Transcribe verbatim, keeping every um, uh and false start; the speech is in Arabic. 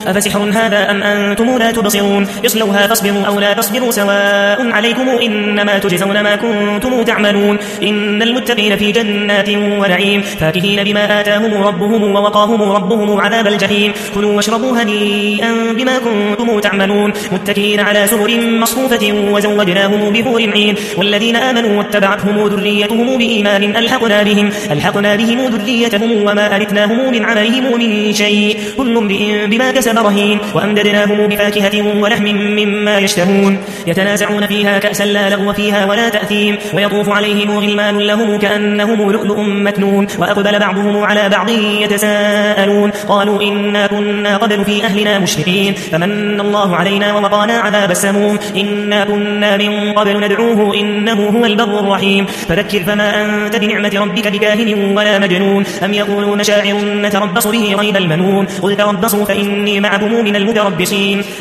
أفسحر هذا أم أنتم لا تبصرون يصلوها فاصبروا أو لا تصبروا سواء عليكم إنما تجزون ما كنتم تعملون إن المتقين في جنات ونعيم فاكهين بما آتاهم ربهم ووقاهم ربهم عذاب الجحيم كلوا واشربوا هنيئا بما كنتم تعملون متكئين على سرر مصفوفة وزوجناهم بحور عين والذين آمنوا واتبعتهم ذريتهم بإيمان ألحقنا بهم ألحقنا بهم ذريتهم وما ألتناهم من عملهم من شيء كل امرئ بما كسب رهين وأمددناهم بفاكهة ولحم مما يشتهون يتنازعون فيها كأسا لا لغو فيها ولا تأثيم ويطوف عليهم غلمان لهم كأنهم لؤلؤ مكنون وأقبل بعضهم على بعض يتساءلون قالوا إنا كنا قبل في أهلنا مشفقين فمن الله علينا ووقانا عذاب السموم إنا كنا من قبل ندعوه إنه هو البر الرحيم فذكر فما أنت بنعمة ربك بكاهن ولا مجنون أم يقولون شاعر نتربص به ريب المنون قل تربصوا فإني معكم من المتربصين